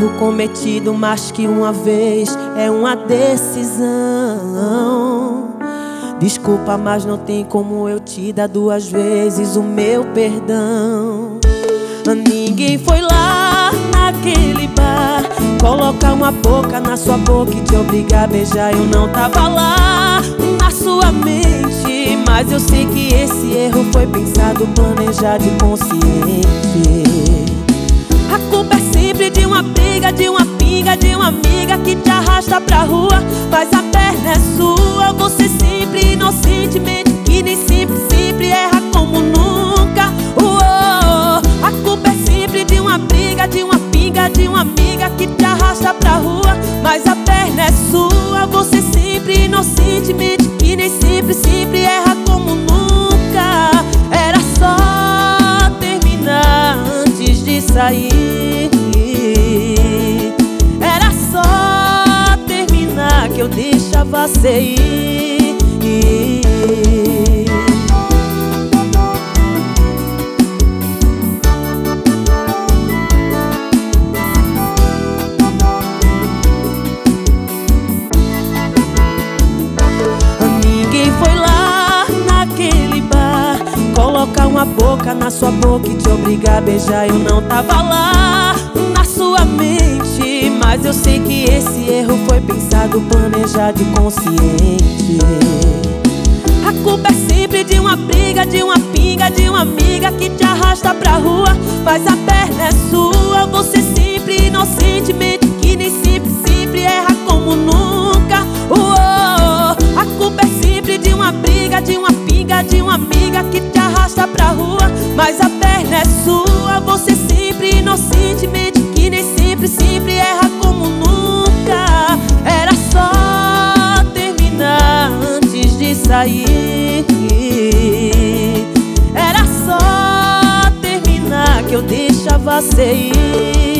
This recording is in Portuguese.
erro cometido mais que uma vez é uma decisão. Desculpa, mas não tem como eu te dar duas vezes o meu perdão. Ninguém foi lá naquele bar colocar uma boca na sua boca e te obrigar a beijar. Eu não tava lá na sua mente, mas eu sei que esse erro foi pensado, planejado e consciente. A culpa é sempre de uma briga, de uma pinga, de uma amiga que te arrasta pra rua, mas a perna é sua. Você sempre inocentemente, que nem sempre erra como nunca. A culpa é sempre de uma briga, de uma pinga, de uma amiga que te arrasta pra rua, mas a perna é sua. Você sempre inocentemente, que nem sempre erra como nunca. Era só terminar antes de sair. Era só terminar que eu deixava você ir. Ninguém foi lá naquele bar colocar uma boca na sua boca e te obrigar a beijar. Eu não tava lá na sua mente, mas eu sei que esse erro foi pensado, planejado e consciente. A culpa é sempre de uma briga, de uma pinga, de uma amiga que te arrasta pra rua, mas a perna é sua. Você sempre inocentemente, que nem sempre erra como nunca. A culpa é sempre de uma briga, de uma pinga, de uma amiga que te arrasta pra rua, mas a perna é sua. Você sempre inocentemente, que nem sempre erra como nunca. Era só terminar antes de sair. Era só terminar que eu deixava você ir.